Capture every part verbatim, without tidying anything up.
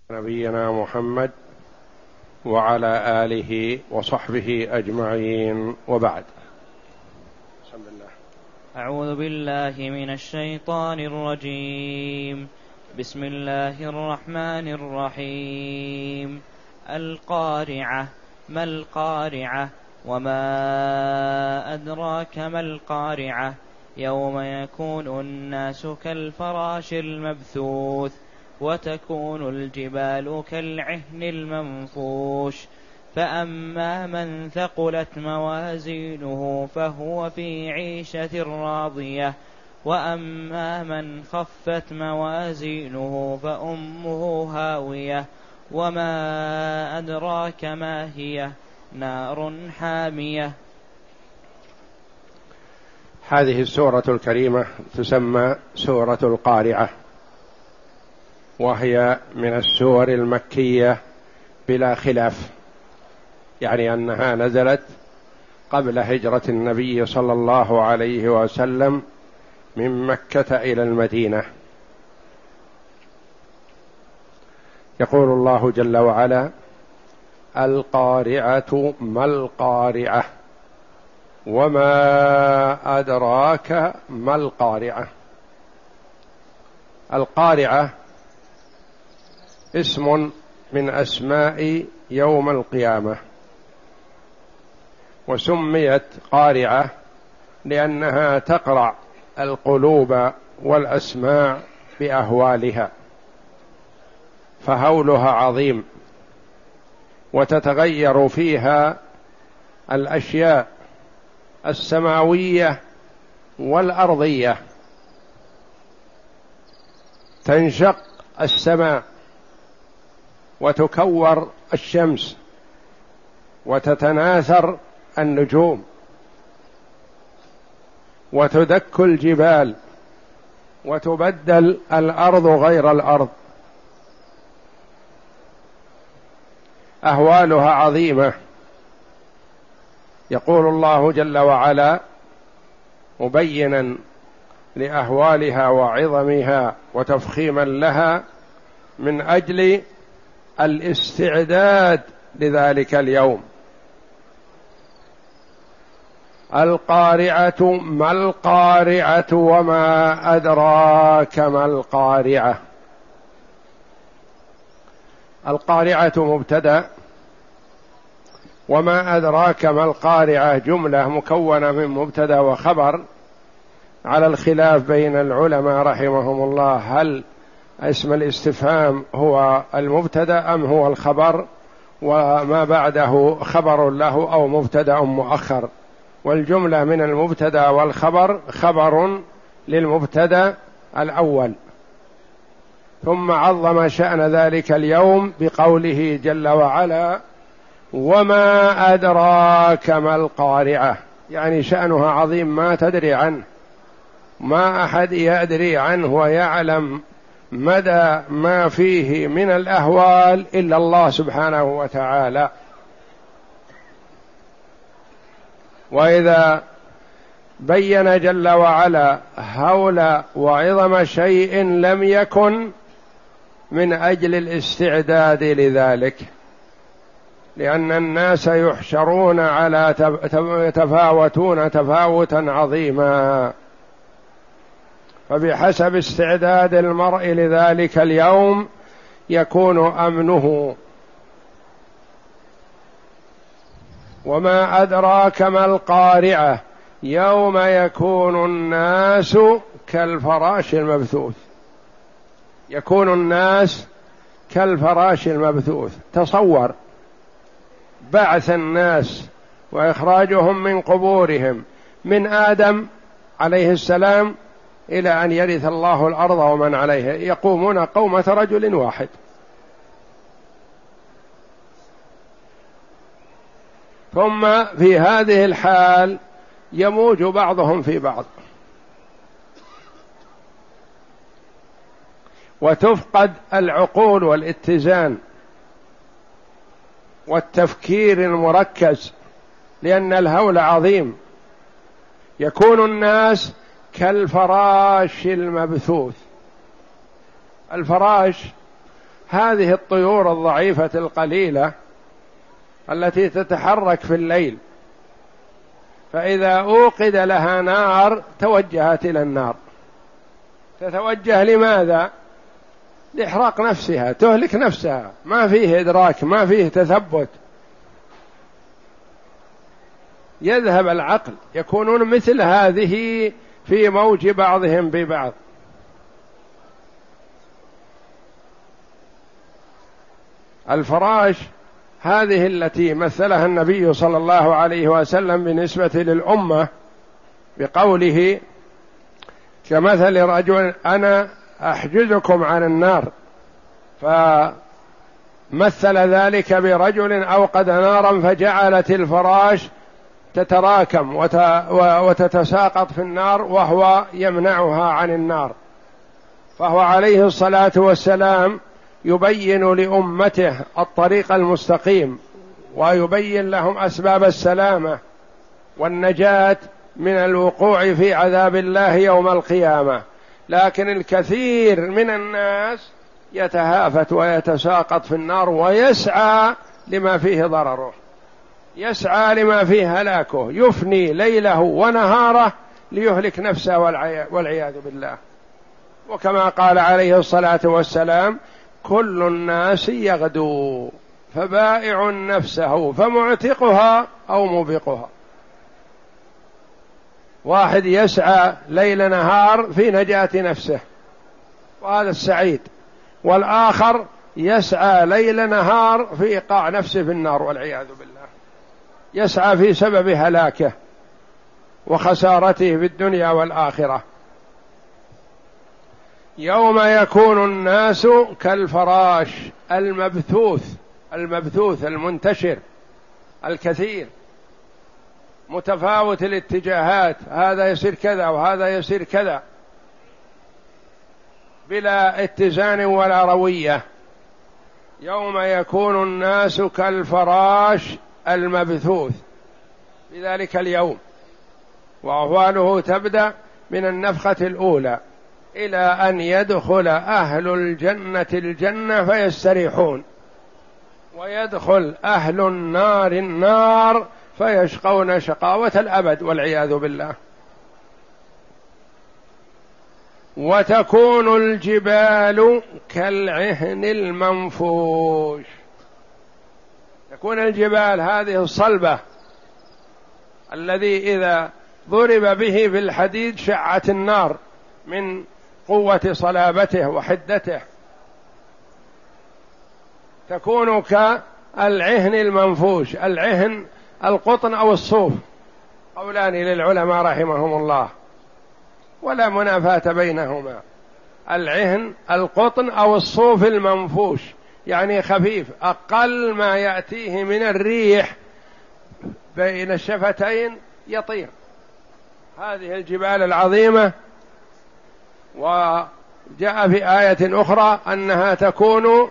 نبينا محمد وعلى آله وصحبه أجمعين، وبعد. بسم الله. أعوذ بالله من الشيطان الرجيم. بسم الله الرحمن الرحيم. القارعة. ما القارعة؟ وما أدراك ما القارعة؟ يوم يكون الناس كالفراش المبثوث وتكون الجبال كالعهن المنفوش، فأما من ثقلت موازينه فهو في عيشة راضية، وأما من خفت موازينه فأمه هاوية، وما أدراك ما هي؟ نار حامية. هذه السورة الكريمة تسمى سورة القارعة، وهي من السور المكية بلا خلاف، يعني أنها نزلت قبل هجرة النبي صلى الله عليه وسلم من مكة إلى المدينة. يقول الله جل وعلا: القارعة ما القارعة وما أدراك ما القارعة. القارعة اسم من أسماء يوم القيامة، وسميت قارعة لأنها تقرع القلوب والأسماع بأهوالها، فهولها عظيم، وتتغير فيها الأشياء السماوية والأرضية. تنشق السماء وتكور الشمس وتتناثر النجوم وتدك الجبال وتبدل الأرض غير الأرض. أهوالها عظيمة. يقول الله جل وعلا مبينا لأهوالها وعظمها وتفخيما لها من أجل الاستعداد لذلك اليوم: القارعة ما القارعة وما أدراك ما القارعة. القارعة مبتدأ، وما أدراك ما القارعة جملة مكونة من مبتدأ وخبر، على الخلاف بين العلماء رحمهم الله: هل اسم الاستفهام هو المبتدأ أم هو الخبر، وما بعده خبر له أو مبتدأ مؤخر؟ والجملة من المبتدأ والخبر خبر للمبتدأ الأول. ثم عظم شأن ذلك اليوم بقوله جل وعلا: وما أدراك ما القارعة، يعني شأنها عظيم ما تدري عنه، ما أحد يدري عنه ويعلم مدى ما فيه من الأهوال إلا الله سبحانه وتعالى. وإذا بين جل وعلا هول وعظم شيء لم يكن من أجل الاستعداد لذلك، لأن الناس يحشرون على يتفاوتون تفاوتا عظيما، فبحسب استعداد المرء لذلك اليوم يكون أمنه. وما أدراك ما القارعة يوم يكون الناس كالفراش المبثوث. يكون الناس كالفراش المبثوث. تصور بعث الناس وإخراجهم من قبورهم من آدم عليه السلام إلى أن يرث الله الأرض ومن عليها، يقومون قومة رجل واحد. ثم في هذه الحال يموج بعضهم في بعض، وتفقد العقول والاتزان والتفكير المركز، لأن الهول عظيم. يكون الناس كالفراش المبثوث. الفراش هذه الطيور الضعيفة القليلة التي تتحرك في الليل، فإذا أوقد لها نار توجهت إلى النار. تتوجه لماذا؟ لإحراق نفسها، تهلك نفسها، ما فيه إدراك، ما فيه تثبت، يذهب العقل، يكونون مثل هذه في موج بعضهم ببعض. الفراش هذه التي مثلها النبي صلى الله عليه وسلم بالنسبة للأمة بقوله كمثل رجل أنا أحجزكم عن النار، فمثل ذلك برجل أوقد نارا فجعلت الفراش تتراكم وتتساقط في النار وهو يمنعها عن النار. فهو عليه الصلاة والسلام يبين لأمته الطريق المستقيم، ويبين لهم أسباب السلامة والنجاة من الوقوع في عذاب الله يوم القيامة. لكن الكثير من الناس يتهافت ويتساقط في النار ويسعى لما فيه ضرره، يسعى لما فيه هلاكه، يفني ليله ونهاره ليهلك نفسه والعياذ بالله. وكما قال عليه الصلاة والسلام كل الناس يغدو فبائع نفسه فمعتقها أو موبقها. واحد يسعى ليل نهار في نجاة نفسه وهذا السعيد، والآخر يسعى ليل نهار في إيقاع نفسه في النار والعياذ بالله، يسعى في سبب هلاكه وخسارته في الدنيا والآخرة. يوم يكون الناس كالفراش المبثوث، المبثوث المنتشر الكثير متفاوت الاتجاهات، هذا يصير كذا وهذا يصير كذا بلا اتزان ولا روية. يوم يكون الناس كالفراش المبثوث في ذلك اليوم، وأهواله تبدأ من النفخة الأولى إلى أن يدخل أهل الجنة الجنة فيستريحون، ويدخل أهل النار النار فيشقون شقاوة الأبد والعياذ بالله. وتكون الجبال كالعهن المنفوش، تكون الجبال هذه الصلبة الذي إذا ضرب به في الحديد شعت النار من قوة صلابته وحدته، تكون كالعهن المنفوش. العهن القطن أو الصوف، قولان للعلماء رحمهم الله ولا منافاة بينهما. العهن القطن أو الصوف المنفوش يعني خفيف، أقل ما يأتيه من الريح بين الشفتين يطير. هذه الجبال العظيمة، وجاء في آية أخرى أنها تكون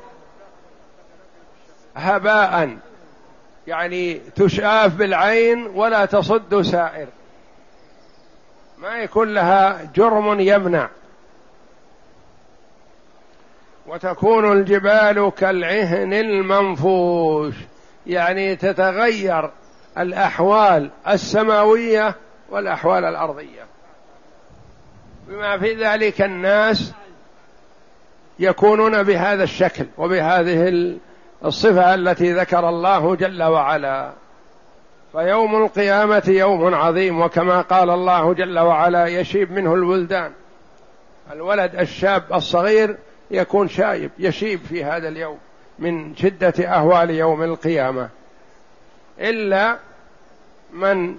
هباء، يعني تشاف بالعين ولا تصد سائر، ما يكون لها جرم يمنع. وتكون الجبال كالعهن المنفوش، يعني تتغير الأحوال السماوية والأحوال الأرضية، بما في ذلك الناس يكونون بهذا الشكل وبهذه الصفة التي ذكر الله جل وعلا. فيوم القيامة يوم عظيم، وكما قال الله جل وعلا يشيب منه الولدان، الولد الشاب الصغير يكون شايب يشيب في هذا اليوم من شدة أهوال يوم القيامة، إلا من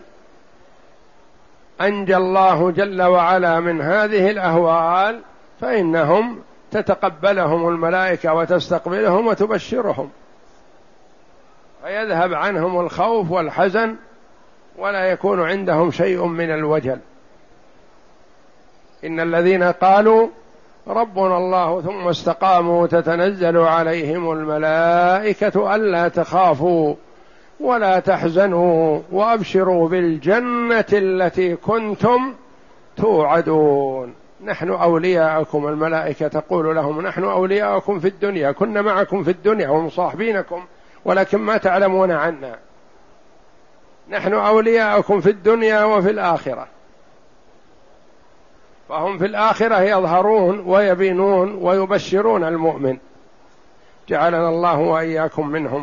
أنجى الله جل وعلا من هذه الأهوال فإنهم تتقبلهم الملائكة وتستقبلهم وتبشرهم، فيذهب عنهم الخوف والحزن ولا يكون عندهم شيء من الوجل. إن الذين قالوا ربنا الله ثم استقاموا تتنزل عليهم الملائكة ألا تخافوا ولا تحزنوا وأبشروا بالجنة التي كنتم توعدون. نحن أولياءكم، الملائكة تقول لهم نحن أولياءكم في الدنيا، كنا معكم في الدنيا ومصاحبينكم ولكن ما تعلمون عنا، نحن أولياءكم في الدنيا وفي الآخرة. فهم في الآخرة يظهرون ويبينون ويبشرون المؤمن، جعلنا الله وإياكم منهم.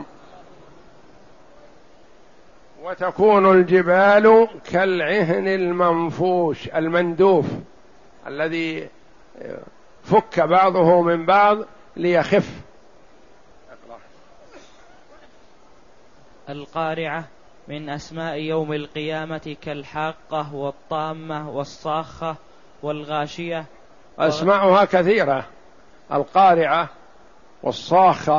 وتكون الجبال كالعهن المنفوش المندوف الذي فك بعضه من بعض ليخف. القارعة من أسماء يوم القيامة كالحاقة والطامة والصاخة والغاشية. أسماؤها كثيرة، القارعة والصاخة،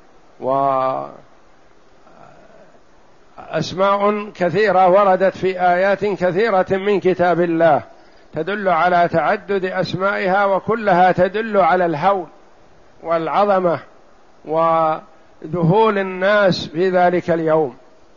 وأسماء كثيرة وردت في آيات كثيرة من كتاب الله تدل على تعدد أسمائها، وكلها تدل على الهول والعظمة وذهول الناس في ذلك اليوم.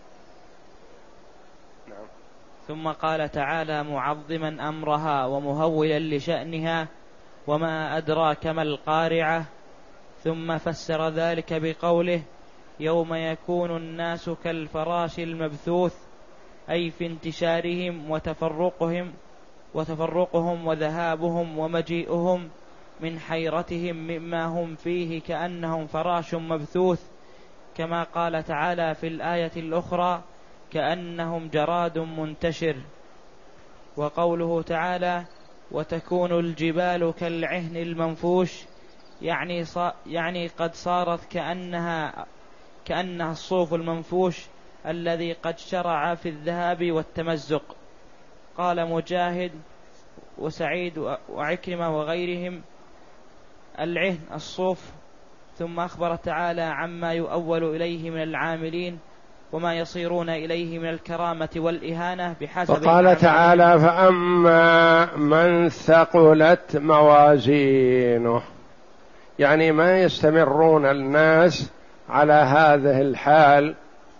ثم قال تعالى معظما أمرها ومهولا لشأنها: وما أدراك ما القارعة. ثم فسر ذلك بقوله: يوم يكون الناس كالفراش المبثوث، أي في انتشارهم وتفرقهم وتفرقهم وذهابهم ومجيئهم من حيرتهم مما هم فيه كأنهم فراش مبثوث، كما قال تعالى في الآية الأخرى: كأنهم جراد منتشر. وقوله تعالى: وتكون الجبال كالعهن المنفوش، يعني, يعني قد صارت كأنها, كأنها الصوف المنفوش الذي قد شرع في الذهاب والتمزق. قال مجاهد وسعيد وعكرمة وغيرهم: العهن الصوف. ثم أخبر تعالى عما يؤول إليه من العاملين وما يصيرون إليه من الكرامة والإهانة بحسب. فقال تعالى: فأما من ثقلت موازينه، يعني ما يستمرون الناس على هذه الحال،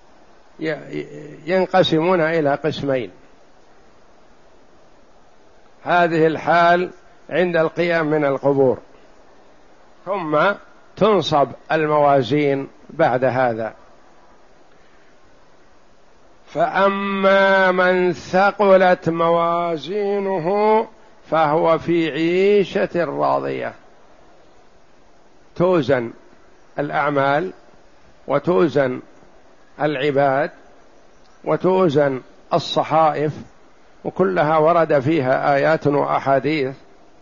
ينقسمون إلى قسمين. هذه الحال عند القيام من القبور، ثم تنصب الموازين بعد هذا. فأما من ثقلت موازينه فهو في عيشة راضية، توزن الأعمال وتوزن العباد وتوزن الصحائف، وكلها ورد فيها آيات وأحاديث،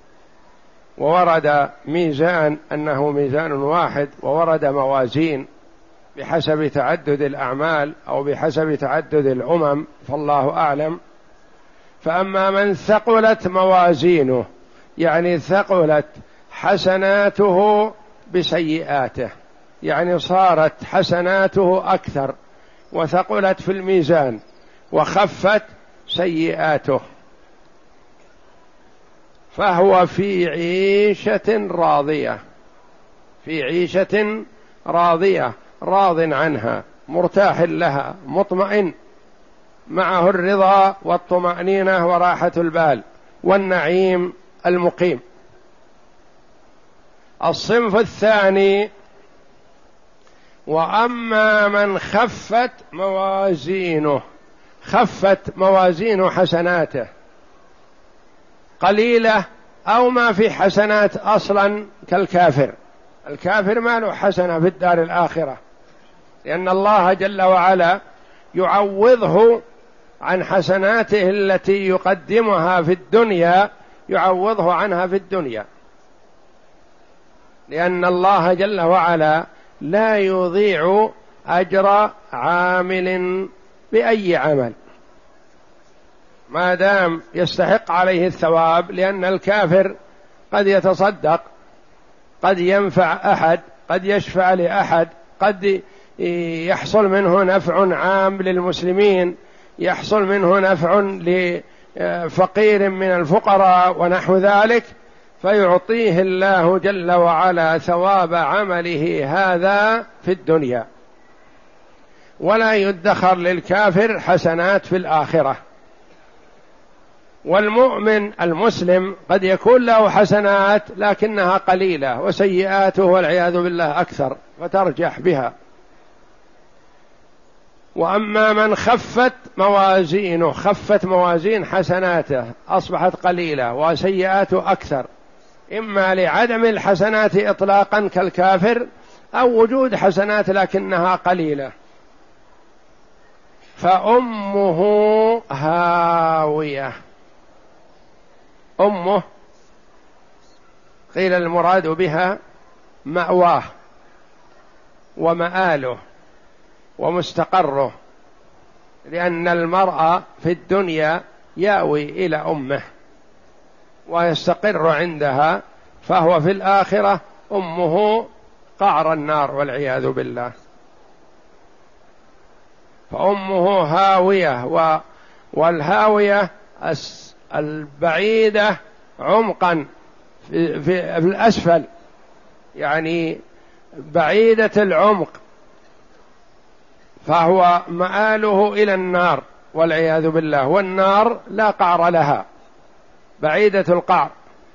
وورد ميزان أنه ميزان واحد، وورد موازين بحسب تعدد الأعمال أو بحسب تعدد الأمم، فالله أعلم. فأما من ثقلت موازينه، يعني ثقلت حسناته بسيئاته، يعني صارت حسناته أكثر وثقلت في الميزان، وخفت سيئاته، فهو في عيشة راضية، في عيشة راضية، راض عنها، مرتاح لها، مطمئن، معه الرضا والطمأنينة وراحة البال والنعيم المقيم. الصنف الثاني: وأما من خفت موازينه، خفت موازين حسناته، قليلة أو ما في حسنات أصلا، كالكافر. الكافر ما له حسنة في الدار الآخرة، لأن الله جل وعلا يعوضه عن حسناته التي يقدمها في الدنيا، يعوضه عنها في الدنيا، لأن الله جل وعلا لا يضيع أجر عامل بأي عمل ما دام يستحق عليه الثواب. لأن الكافر قد يتصدق، قد ينفع أحد، قد يشفع لأحد، قد يحصل منه نفع عام للمسلمين، يحصل منه نفع لفقير من الفقراء ونحو ذلك، فيعطيه الله جل وعلا ثواب عمله هذا في الدنيا، ولا يدخر للكافر حسنات في الآخرة. والمؤمن المسلم قد يكون له حسنات لكنها قليلة وسيئاته والعياذ بالله أكثر فترجح بها. وأما من خفت موازينه، خفت موازين حسناته أصبحت قليلة وسيئاته أكثر، إما لعدم الحسنات إطلاقا كالكافر أو وجود حسنات لكنها قليلة، فأمه هاوية. أمه قيل المراد بها مأواه ومآله ومستقره، لأن المرء في الدنيا يأوي إلى أمه ويستقر عندها، فهو في الآخرة أمه قعر النار والعياذ بالله. فأمه هاوية، والهاوية البعيدة عمقا في, في الأسفل، يعني بعيدة العمق، فهو مآله إلى النار والعياذ بالله، والنار لا قعر لها، بعيدة القعر.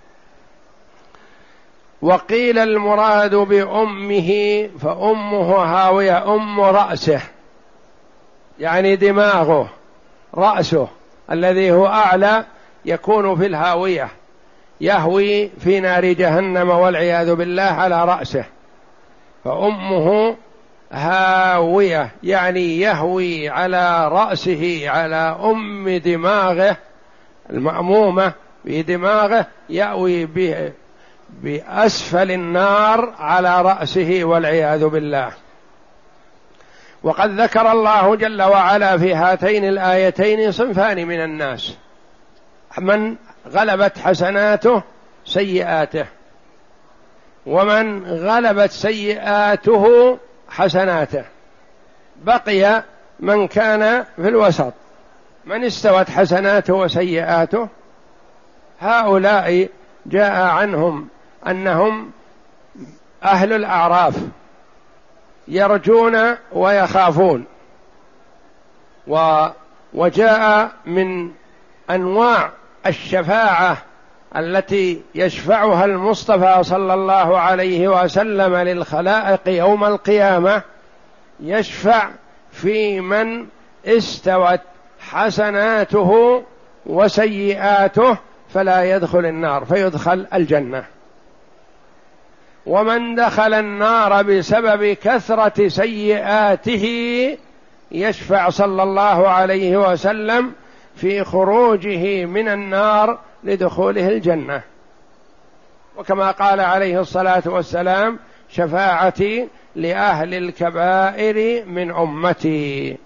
وقيل المراد بأمه فأمه هاوية، أم رأسه يعني دماغه، رأسه الذي هو أعلى يكون في الهاوية، يهوي في نار جهنم والعياذ بالله على رأسه. فأمه هاوية يعني يهوي على رأسه، على أم دماغه المأمومة بدماغه، يأوي بأسفل النار على رأسه والعياذ بالله. وقد ذكر الله جل وعلا في هاتين الآيتين صنفان من الناس: من غلبت حسناته سيئاته، ومن غلبت سيئاته حسناته. بقي من كان في الوسط، من استوت حسناته وسيئاته. هؤلاء جاء عنهم أنهم أهل الأعراف، يرجون ويخافون. وجاء من أنواع الشفاعة التي يشفعها المصطفى صلى الله عليه وسلم للخلائق يوم القيامة، يشفع في من استوت حسناته وسيئاته فلا يدخل النار فيدخل الجنة. ومن دخل النار بسبب كثرة سيئاته يشفع صلى الله عليه وسلم في خروجه من النار لدخوله الجنة. وكما قال عليه الصلاة والسلام: شفاعتي لأهل الكبائر من أمتي.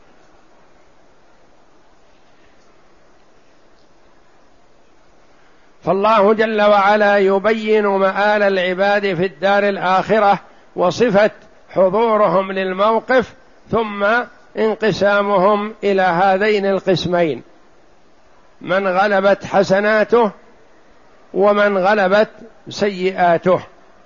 فالله جل وعلا يبين مآل العباد في الدار الآخرة وصفة حضورهم للموقف، ثم انقسامهم إلى هذين القسمين: من غلبت حسناته ومن غلبت سيئاته.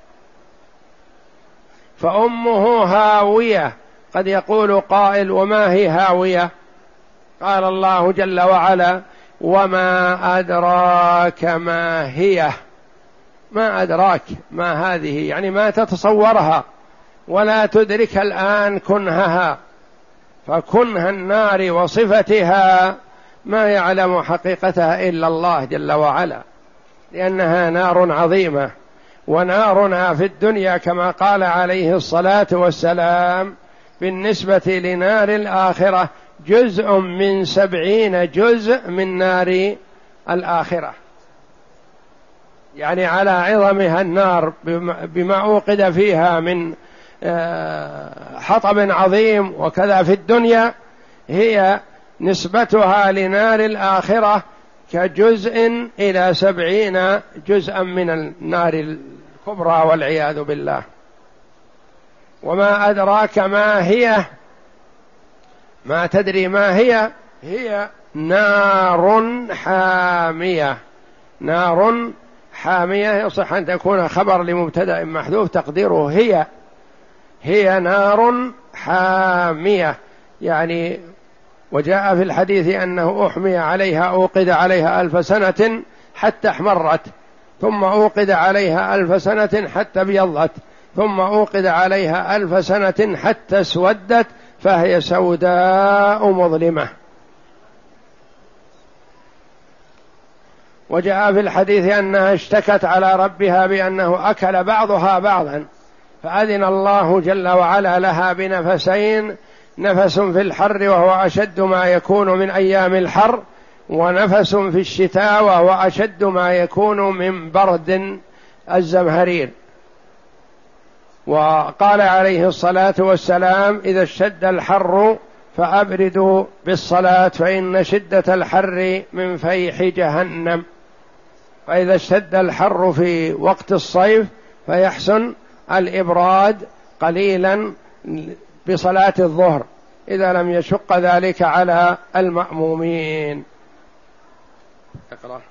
فأمه هاوية. قد يقول قائل: وما هي هاوية؟ قال الله جل وعلا: وما أدراك ما هي. ما أدراك ما هذه، يعني ما تتصورها ولا تدرك الآن كنهها. فكنه النار وصفتها ما يعلم حقيقتها إلا الله جل وعلا، لأنها نار عظيمة. ونارنا في الدنيا كما قال عليه الصلاة والسلام بالنسبة لنار الآخرة جزء من سبعين جزء من نار الآخرة، يعني على عظمها النار بما أوقد فيها من حطب عظيم. وكذا في الدنيا هي نسبتها لنار الآخرة كجزء إلى سبعين جزءا من النار الكبرى والعياذ بالله. وما أدراك ما هي، ما تدري ما هي. هي نار حامية. نار حامية يصح أن تكون خبر لمبتدأ محذوف تقديره هي. هي نار حامية، يعني وجاء في الحديث أنه أحمي عليها أوقد عليها ألف سنة حتى احمرت، ثم أوقد عليها ألف سنة حتى ابيضت، ثم أوقد عليها ألف سنة حتى اسودت، فهي سوداء مظلمة. وجاء في الحديث أنها اشتكت على ربها بأنه أكل بعضها بعضا، فأذن الله جل وعلا لها بنفسين، نفس في الحر وهو أشد ما يكون من أيام الحر، ونفس في الشتاء وهو أشد ما يكون من برد الزمهرير. وقال عليه الصلاة والسلام: إذا اشتد الحر فأبردوا بالصلاة فإن شدة الحر من فيح جهنم. فإذا اشتد الحر في وقت الصيف فيحسن الإبراد قليلا بصلاة الظهر إذا لم يشق ذلك على المأمومين. اقرأ.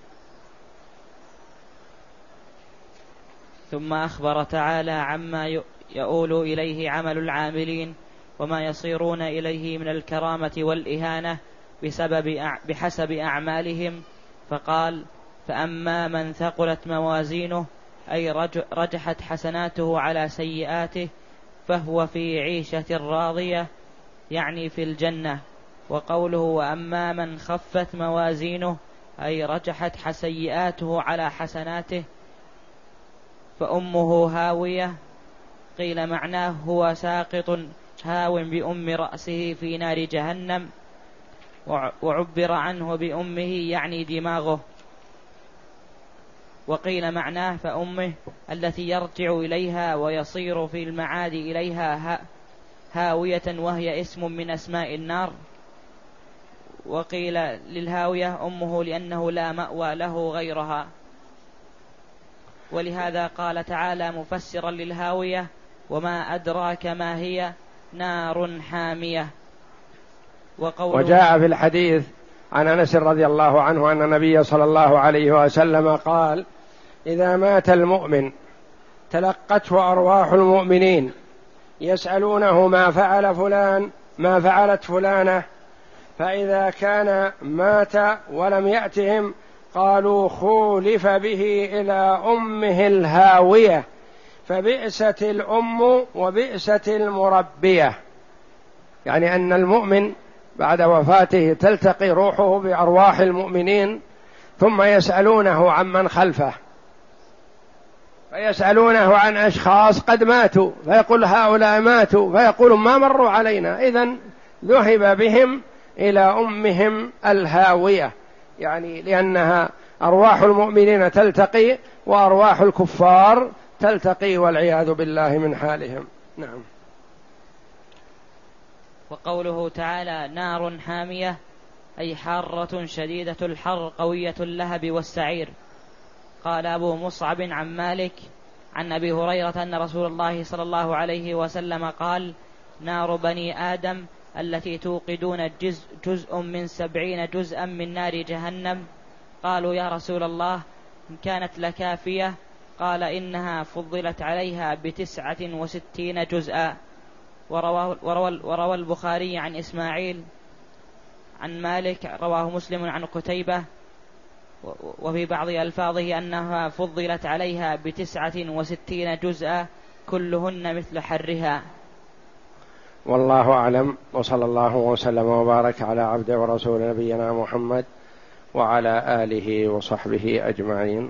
ثم أخبر تعالى عما يؤول إليه عمل العاملين وما يصيرون إليه من الكرامة والإهانة بسبب بحسب أعمالهم، فقال: فأما من ثقلت موازينه أي رجحت حسناته على سيئاته فهو في عيشة راضية، يعني في الجنة. وقوله: وأما من خفت موازينه أي رجحت سيئاته على حسناته فأمه هاوية، قيل معناه هو ساقط هاو بأم رأسه في نار جهنم، وعبر عنه بأمه يعني دماغه. وقيل معناه فأمه التي يرجع إليها ويصير في المعاد إليها هاوية، وهي اسم من أسماء النار. وقيل للهاوية أمه لأنه لا مأوى له غيرها. ولهذا قال تعالى مفسرا للهاوية: وما أدراك ما هي، نار حامية. وجاء في الحديث عن أنس رضي الله عنه أن النبي صلى الله عليه وسلم قال: إذا مات المؤمن تلقته أرواح المؤمنين يسألونه ما فعل فلان ما فعلت فلانة، فإذا كان مات ولم يأتهم قالوا: خولف به إلى أمه الهاوية، فبئست الأم وبئست المربية. يعني أن المؤمن بعد وفاته تلتقي روحه بأرواح المؤمنين، ثم يسألونه عمن خلفه، فيسألونه عن أشخاص قد ماتوا، فيقول: هؤلاء ماتوا، فيقول: ما مروا علينا. إذن ذهب بهم إلى أمهم الهاوية، يعني لأنها أرواح المؤمنين تلتقي وأرواح الكفار تلتقي والعياذ بالله من حالهم. نعم. وقوله تعالى: نار حامية أي حارة شديدة الحر قوية اللهب والسعير. قال أبو مصعب عن مالك عن أبي هريرة أن رسول الله صلى الله عليه وسلم قال: نار بني آدم التي توقدون جزء, جزء من سبعين جزءا من نار جهنم. قالوا: يا رسول الله إن كانت لكافية؟ قال: إنها فضلت عليها بتسعة وستين جزءا. وروى, وروى, وروى البخاري عن إسماعيل عن مالك، رواه مسلم عن قتيبة، وفي بعض ألفاظه أنها فضلت عليها بتسعة وستين جزءا كلهن مثل حرها. والله أعلم، وصلى الله وسلم وبارك على عبده ورسول نبينا محمد وعلى آله وصحبه أجمعين.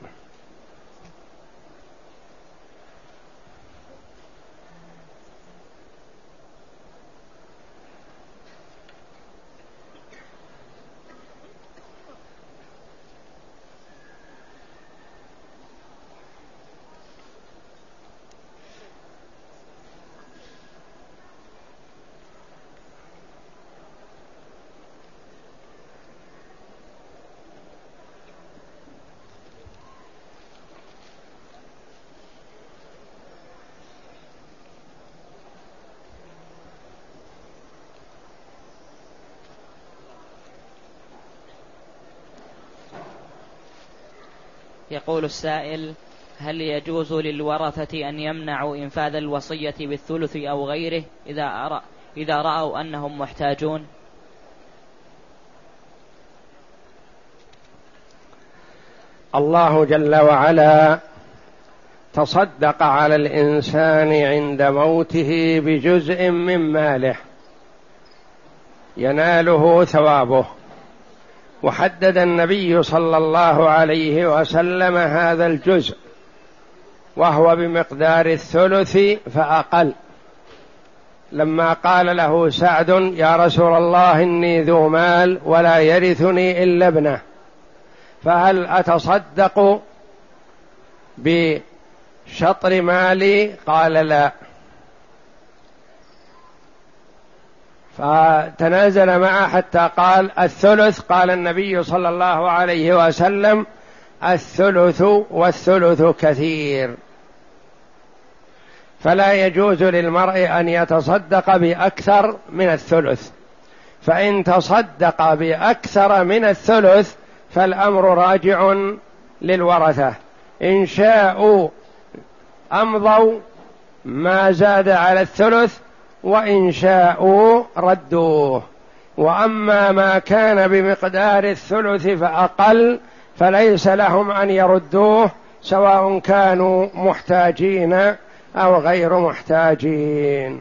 يقول السائل: هل يجوز للورثة أن يمنعوا إنفاذ الوصية بالثلث أو غيره إذا أرى إذا رأوا أنهم محتاجون؟ الله جل وعلا تصدق على الإنسان عند موته بجزء من ماله يناله ثوابه، وحدد النبي صلى الله عليه وسلم هذا الجزء وهو بمقدار الثلث فأقل، لما قال له سعد يا رسول الله إني ذو مال ولا يرثني إلا ابنه فهل أتصدق بشطر مالي؟ قال لا، فتنازل معه حتى قال الثلث، قال النبي صلى الله عليه وسلم الثلث والثلث كثير، فلا يجوز للمرء أن يتصدق بأكثر من الثلث، فإن تصدق بأكثر من الثلث فالأمر راجع للورثة، إن شاءوا أمضوا ما زاد على الثلث وإن شاءوا ردوه، وأما ما كان بمقدار الثلث فأقل فليس لهم أن يردوه سواء كانوا محتاجين أو غير محتاجين.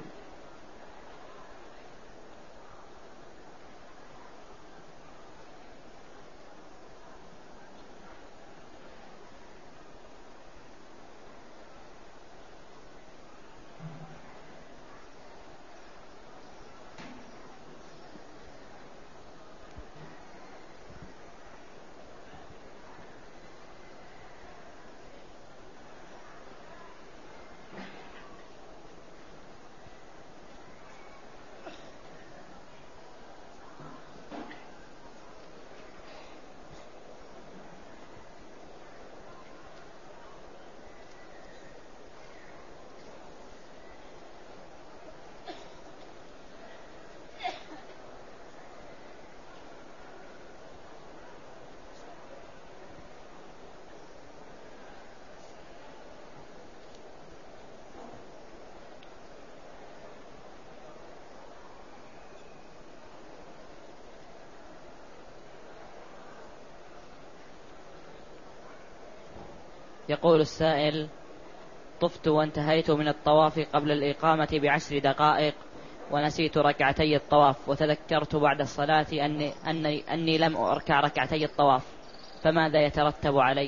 يقول السائل: طفت وانتهيت من الطواف قبل الإقامة بعشر دقائق ونسيت ركعتي الطواف، وتذكرت بعد الصلاة أني, أني, أني لم أركع ركعتي الطواف، فماذا يترتب علي؟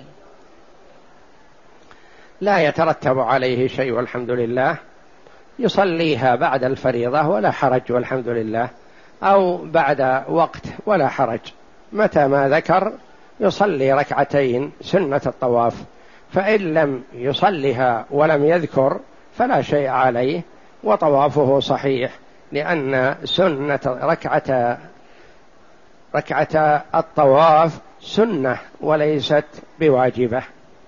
لا يترتب عليه شيء والحمد لله، يصليها بعد الفريضة ولا حرج والحمد لله، أو بعد وقت ولا حرج، متى ما ذكر يصلي ركعتين سنة الطواف، فإن لم يصلها ولم يذكر فلا شيء عليه وطوافه صحيح، لأن سنة ركعة ركعة الطواف سنة وليست بواجبة.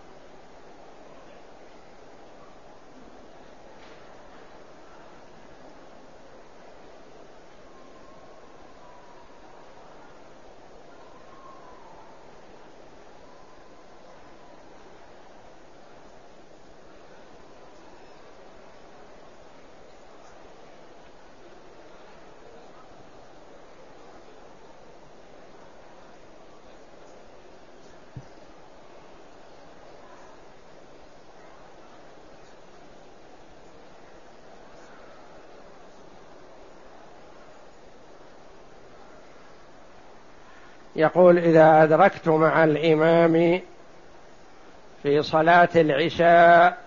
يقول: إذا أدركت مع الإمام في صلاة العشاء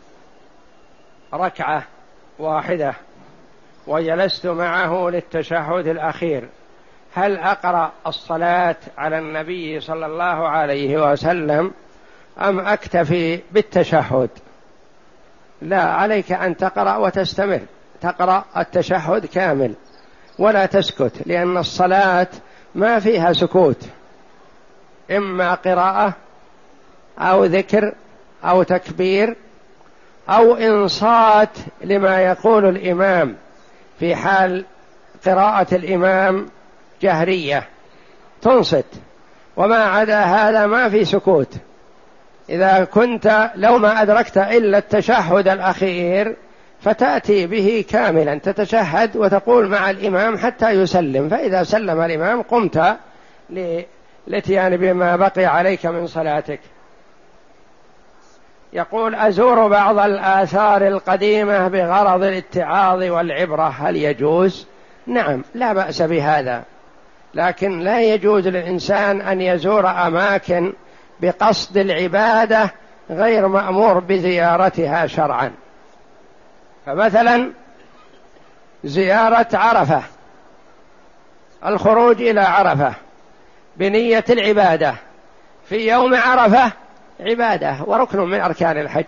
ركعة واحدة وجلست معه للتشهد الأخير، هل أقرأ الصلاة على النبي صلى الله عليه وسلم أم أكتفي بالتشهد؟ لا، عليك أن تقرأ وتستمر، تقرأ التشهد كامل ولا تسكت، لأن الصلاة ما فيها سكوت، إما قراءة أو ذكر أو تكبير أو إنصات لما يقول الإمام في حال قراءة الإمام جهرية تنصت، وما عدا هذا ما في سكوت. إذا كنت لو ما أدركت إلا التشهد الأخير فتأتي به كاملا، تتشهد وتقول مع الإمام حتى يسلم، فإذا سلم الإمام قمت للاتيان بما بقي عليك من صلاتك. يقول أزور بعض الآثار القديمة بغرض الاتعاظ والعبرة، هل يجوز؟ نعم، لا بأس بهذا، لكن لا يجوز للإنسان أن يزور أماكن بقصد العبادة غير مأمور بزيارتها شرعا. فمثلا زيارة عرفة، الخروج إلى عرفة بنية العبادة في يوم عرفة عبادة وركن من أركان الحج،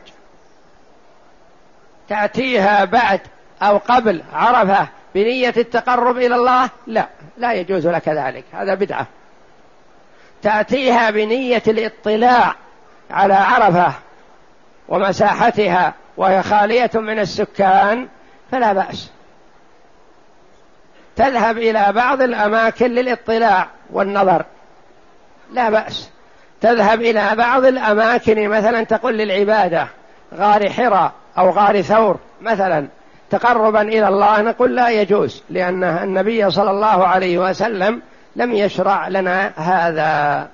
تأتيها بعد أو قبل عرفة بنية التقرب إلى الله، لا لا يجوز لك ذلك، هذا بدعة. تأتيها بنية الاطلاع على عرفة ومساحتها وهي خالية من السكان فلا بأس. تذهب إلى بعض الأماكن للاطلاع والنظر لا بأس. تذهب إلى بعض الأماكن مثلا تقول للعبادة غار حراء أو غار ثور مثلا تقربا إلى الله، نقول لا يجوز، لأن النبي صلى الله عليه وسلم لم يشرع لنا هذا.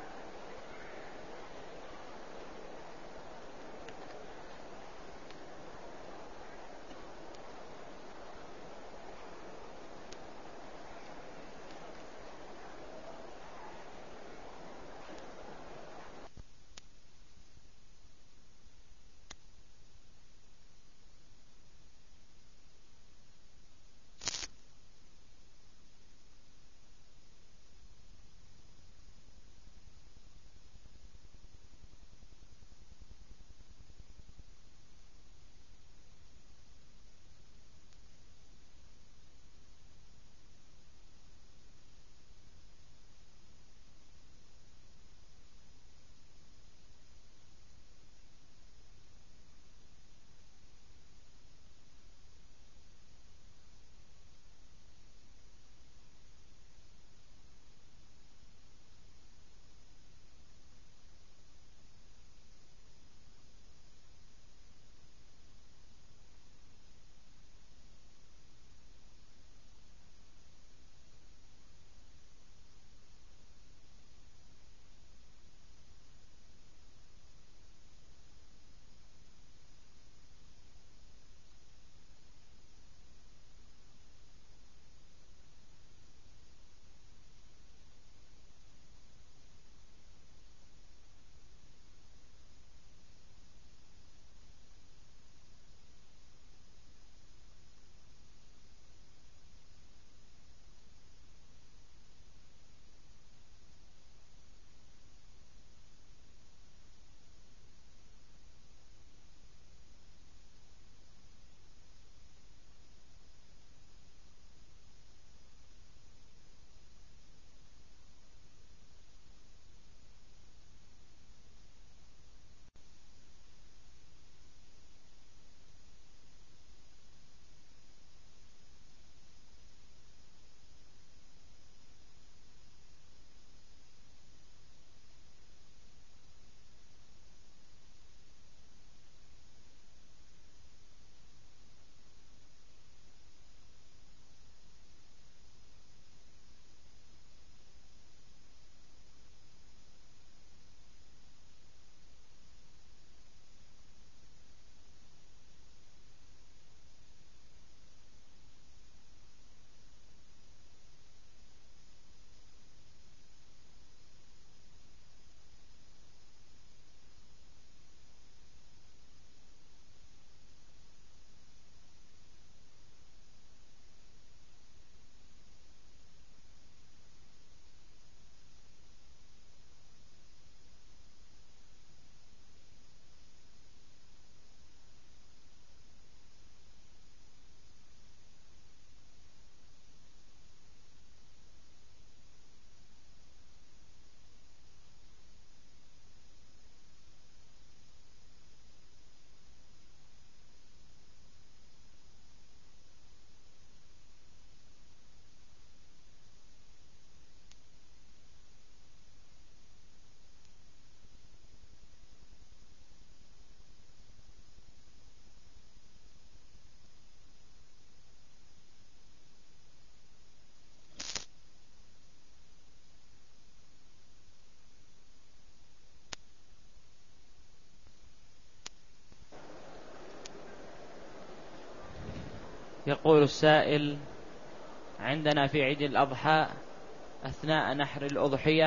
يقول السائل: عندنا في عيد الأضحى أثناء نحر الأضحية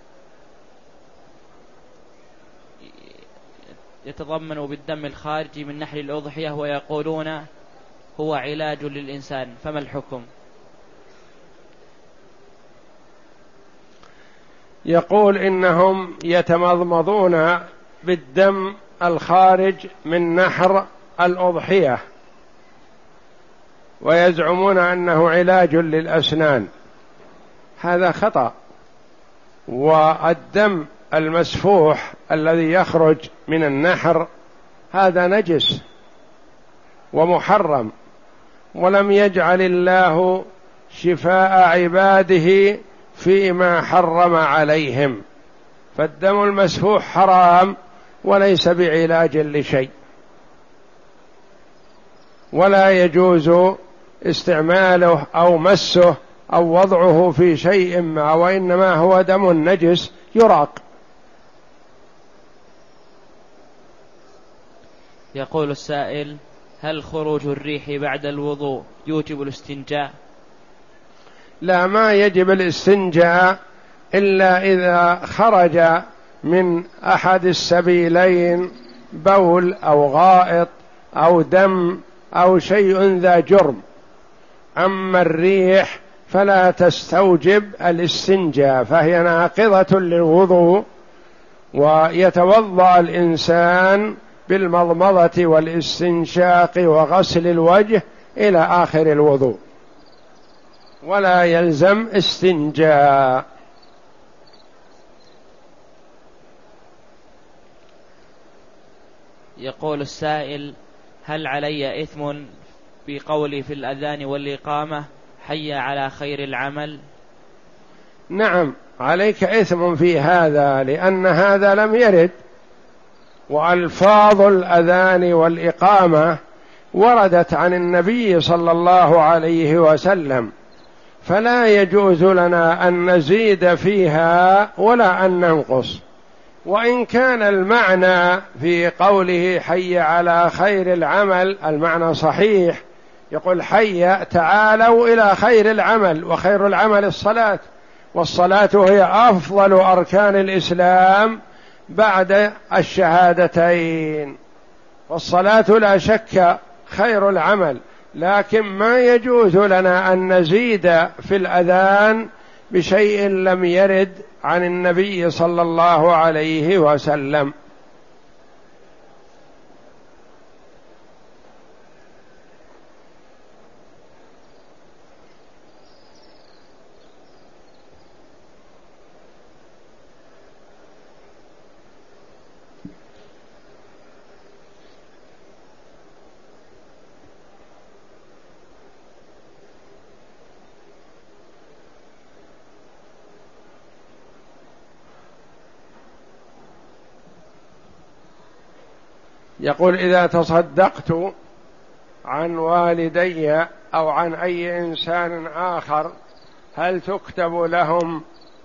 يتضمن بالدم الخارجي من نحر الأضحية ويقولون هو علاج للإنسان، فما الحكم؟ يقول إنهم يتمضمضون بالدم الخارج من نحر الأضحية ويزعمون أنه علاج للأسنان. هذا خطأ، والدم المسفوح الذي يخرج من النحر هذا نجس ومحرم، ولم يجعل الله شفاء عباده فيما حرم عليهم، فالدم المسفوح حرام وليس بعلاج لشيء، ولا يجوز استعماله أو مسه أو وضعه في شيء ما، وإنما هو دم نجس يراق. يقول السائل: هل خروج الريح بعد الوضوء يوجب الاستنجاء؟ لا، ما يجب الاستنجاء إلا إذا خرج من أحد السبيلين بول أو غائط أو دم أو شيء ذا جرم. أما الريح فلا تستوجب الاستنجاء، فهي ناقضة للوضوء، ويتوضأ الإنسان بالمضمضة والاستنشاق وغسل الوجه إلى آخر الوضوء، ولا يلزم استنجاء. يقول السائل: هل علي إثم بقولي في الأذان والإقامة حي على خير العمل؟ نعم، عليك إثم في هذا، لأن هذا لم يرد، وألفاظ الأذان والإقامة وردت عن النبي صلى الله عليه وسلم، فلا يجوز لنا أن نزيد فيها ولا أن ننقص. وإن كان المعنى في قوله حي على خير العمل المعنى صحيح، يقول حي تعالوا إلى خير العمل، وخير العمل الصلاة، والصلاة هي أفضل أركان الإسلام بعد الشهادتين، والصلاة لا شك خير العمل، لكن ما يجوز لنا أن نزيد في الأذان بشيء لم يرد عن النبي صلى الله عليه وسلم. يقول: إذا تصدقت عن والدي أو عن أي إنسان آخر هل تكتب لهم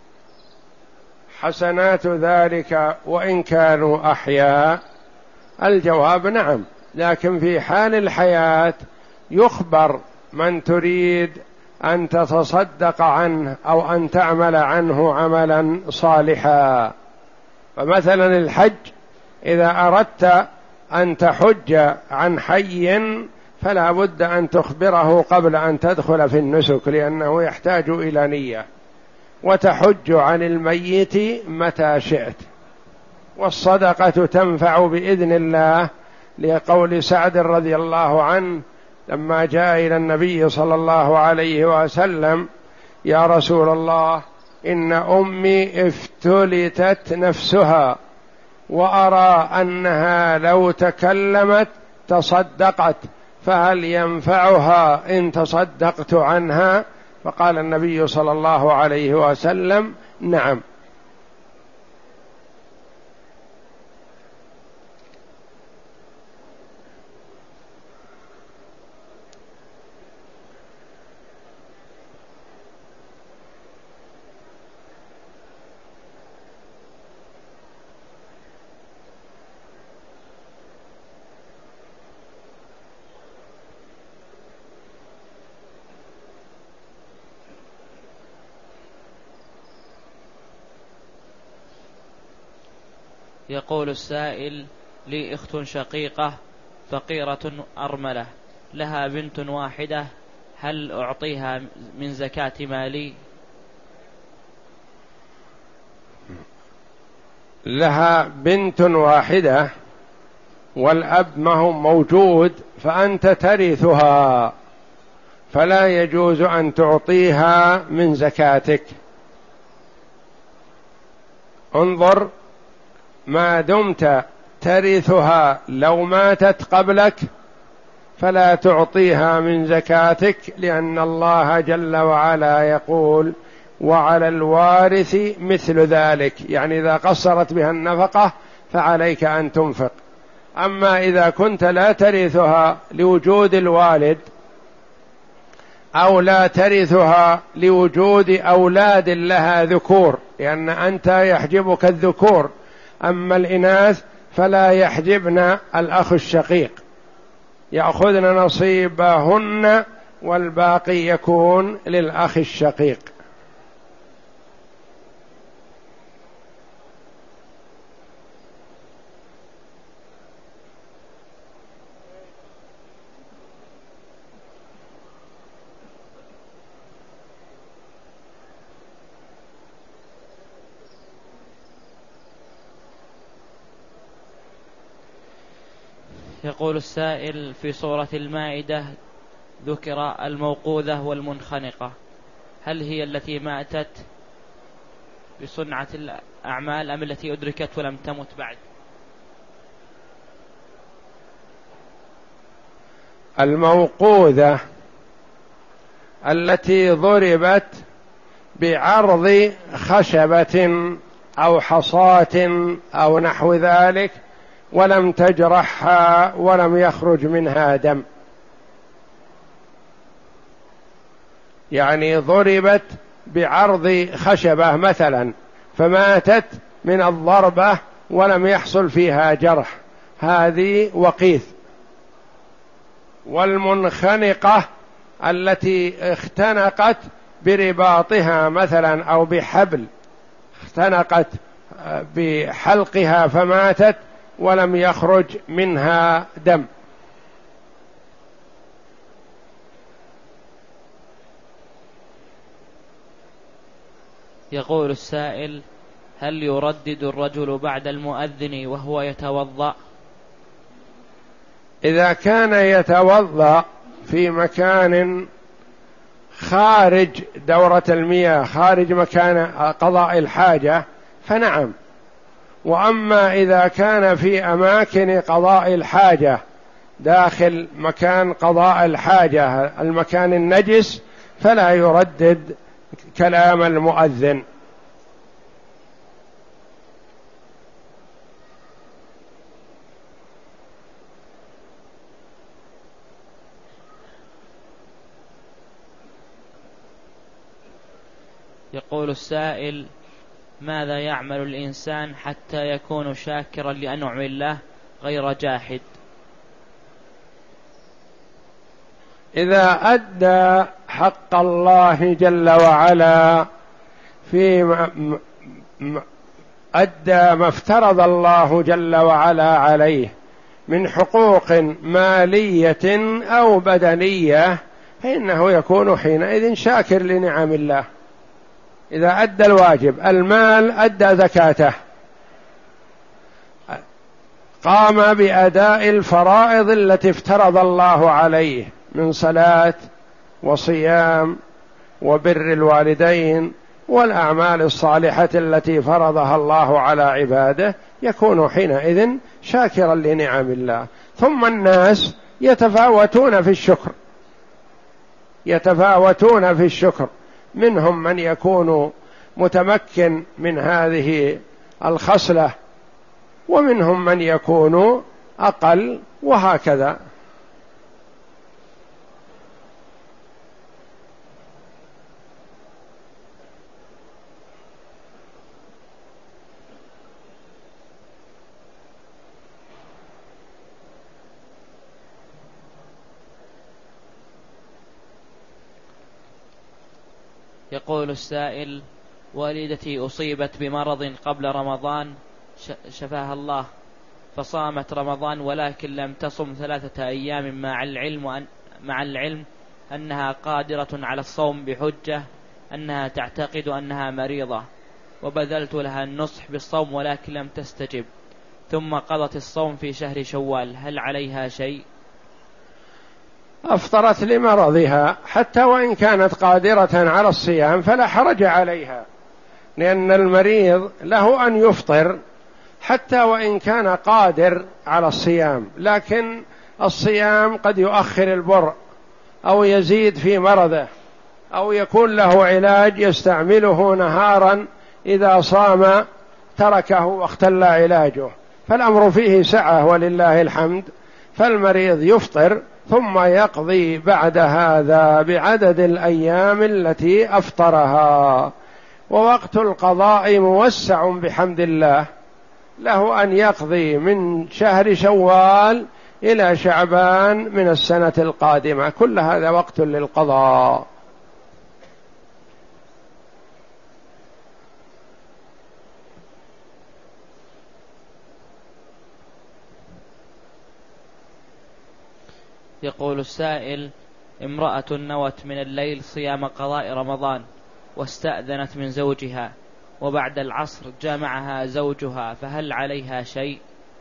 حسنات ذلك وإن كانوا أحياء؟ الجواب نعم، لكن في حال الحياة يخبر من تريد أن تتصدق عنه أو أن تعمل عنه عملا صالحا. فمثلا الحج، إذا أردت أن تحج عن حي فلا بد أن تخبره قبل أن تدخل في النسك، لأنه يحتاج إلى نية، وتحج عن الميت متى شئت. والصدقة تنفع بإذن الله، لقول سعد رضي الله عنه لما جاء إلى النبي صلى الله عليه وسلم: يا رسول الله، إن أمي افتلتت نفسها وأرى أنها لو تكلمت تصدقت، فهل ينفعها إن تصدقت عنها؟ فقال النبي صلى الله عليه وسلم: نعم. يقول السائل: لي أخت شقيقة فقيرة أرملة لها بنت واحدة، هل أعطيها من زكاة مالي؟ لها بنت واحدة والأب ما هو موجود، فأنت ترثها، فلا يجوز أن تعطيها من زكاتك. انظر، ما دمت ترثها لو ماتت قبلك فلا تعطيها من زكاتك، لأن الله جل وعلا يقول: وعلى الوارث مثل ذلك، يعني إذا قصرت بها النفقة فعليك أن تنفق. أما إذا كنت لا ترثها لوجود الوالد أو لا ترثها لوجود أولاد لها ذكور، لأن أنت يحجبك الذكور، أما الإناث فلا يحجبن الأخ الشقيق، يأخذن نصيبهن والباقي يكون للأخ الشقيق. يقول السائل: في سورة المائدة ذكر الموقوذة والمنخنقة، هل هي التي ماتت بصنعة الأعمال أم التي أدركت ولم تمت بعد؟ الموقوذة التي ضربت بعرض خشبة أو حصاة أو نحو ذلك ولم تجرحها ولم يخرج منها دم، يعني ضربت بعرض خشبة مثلا فماتت من الضربة ولم يحصل فيها جرح، هذه وقيث. والمنخنقة التي اختنقت برباطها مثلا أو بحبل، اختنقت بحلقها فماتت ولم يخرج منها دم. يقول السائل: هل يردد الرجل بعد المؤذن وهو يتوضأ؟ إذا كان يتوضأ في مكان خارج دورة المياه، خارج مكان قضاء الحاجة، فنعم. وأما إذا كان في أماكن قضاء الحاجة داخل مكان قضاء الحاجة المكان النجس، فلا يردد كلام المؤذن. يقول السائل: ماذا يعمل الإنسان حتى يكون شاكرا لأنعم الله غير جاحد؟ إذا أدى حق الله جل وعلا، في أدى ما افترض الله جل وعلا عليه من حقوق مالية أو بدنية، فإنه يكون حينئذ شاكر لنعم الله. إذا أدى الواجب، المال أدى زكاته، قام بأداء الفرائض التي افترض الله عليه من صلاة وصيام وبر الوالدين والأعمال الصالحة التي فرضها الله على عباده، يكون حينئذ شاكرا لنعم الله. ثم الناس يتفاوتون في الشكر، يتفاوتون في الشكر، منهم من يكون متمكن من هذه الخصلة ومنهم من يكون أقل، وهكذا. يقول السائل: والدتي أصيبت بمرض قبل رمضان شفاها الله فصامت رمضان ولكن لم تصم ثلاثة أيام مع العلم أن مع العلم أنها قادرة على الصوم بحجة أنها تعتقد أنها مريضة، وبذلت لها النصح بالصوم ولكن لم تستجب، ثم قضت الصوم في شهر شوال، هل عليها شيء؟ أفطرت لمرضها حتى وإن كانت قادرة على الصيام فلا حرج عليها، لأن المريض له أن يفطر حتى وإن كان قادر على الصيام، لكن الصيام قد يؤخر البرء أو يزيد في مرضه أو يكون له علاج يستعمله نهارا، إذا صام تركه واختل علاجه، فالأمر فيه سعة ولله الحمد. فالمريض يفطر ثم يقضي بعد هذا بعدد الأيام التي أفطرها، ووقت القضاء موسع بحمد الله، له أن يقضي من شهر شوال إلى شعبان من السنة القادمة، كل هذا وقت للقضاء. يقول السائل: امرأة نوت من الليل صيام قضاء رمضان واستأذنت من زوجها، وبعد العصر جامعها زوجها، فهل عليها شيء؟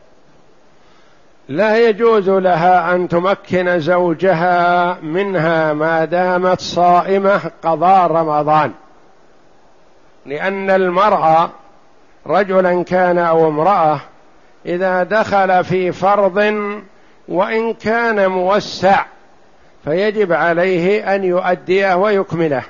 لا يجوز لها أن تمكن زوجها منها ما دامت صائمة قضاء رمضان، لأن المرأة رجلا كان أو امرأة إذا دخل في فرض وإن كان موسع فيجب عليه أن يؤديه ويكمله.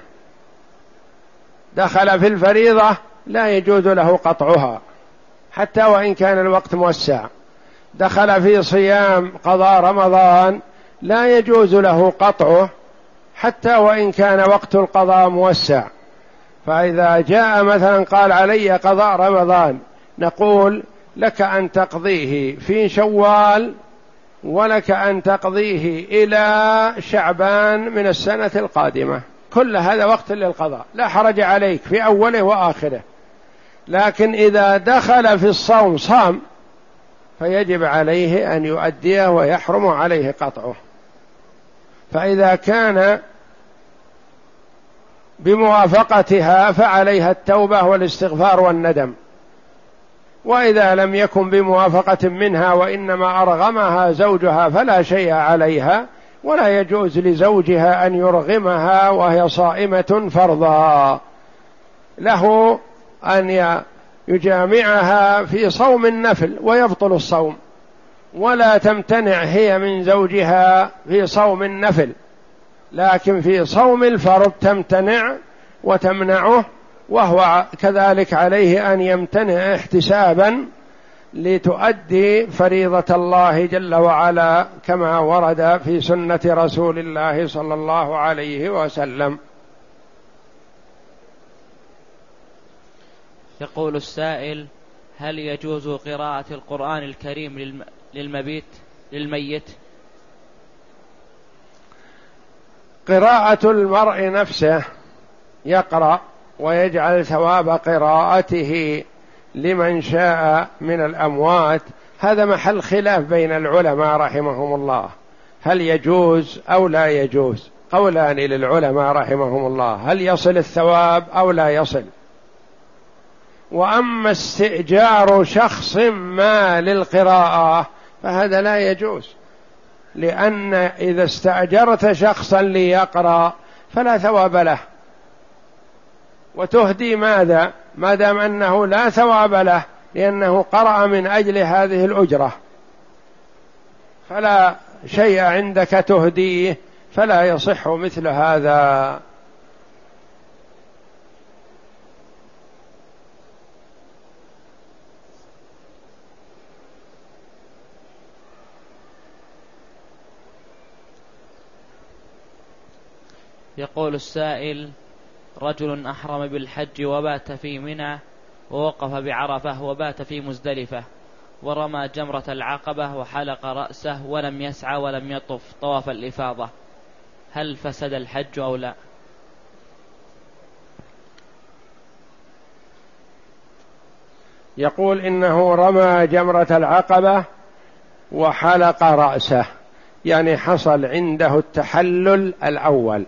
دخل في الفريضة لا يجوز له قطعها حتى وإن كان الوقت موسع، دخل في صيام قضاء رمضان لا يجوز له قطعه حتى وإن كان وقت القضاء موسع. فإذا جاء مثلا قال علي قضاء رمضان، نقول لك أن تقضيه في شوال ولك أن تقضيه إلى شعبان من السنة القادمة، كل هذا وقت للقضاء، لا حرج عليك في أوله وآخره. لكن إذا دخل في الصوم صام فيجب عليه أن يؤديه ويحرم عليه قطعه. فإذا كان بموافقتها فعليها التوبة والاستغفار والندم، وإذا لم يكن بموافقة منها وإنما أرغمها زوجها فلا شيء عليها، ولا يجوز لزوجها أن يرغمها وهي صائمة فرضا، له أن يجامعها في صوم النفل ويبطل الصوم، ولا تمتنع هي من زوجها في صوم النفل، لكن في صوم الفرض تمتنع وتمنعه، وهو كذلك عليه أن يمتنع احتسابا لتؤدي فريضة الله جل وعلا كما ورد في سنة رسول الله صلى الله عليه وسلم. يقول السائل: هل يجوز قراءة القرآن الكريم للمبيت للميت؟ قراءة المرء نفسه يقرأ ويجعل ثواب قراءته لمن شاء من الأموات، هذا محل خلاف بين العلماء رحمهم الله، هل يجوز أو لا يجوز؟ قولان للعلماء رحمهم الله، هل يصل الثواب أو لا يصل؟ وأما استئجار شخص ما للقراءة فهذا لا يجوز، لأن إذا استأجرت شخصا ليقرأ فلا ثواب له، وتهدي ماذا ما دام أنه لا ثواب له لأنه قرأ من أجل هذه الأجرة، فلا شيء عندك تهديه، فلا يصح مثل هذا. يقول السائل: رجل أحرم بالحج وبات في منى ووقف بعرفة وبات في مزدلفة ورمى جمرة العقبة وحلق رأسه ولم يسعى ولم يطف طواف الإفاضة، هل فسد الحج أو لا؟ يقول إنه رمى جمرة العقبة وحلق رأسه، يعني حصل عنده التحلل الأول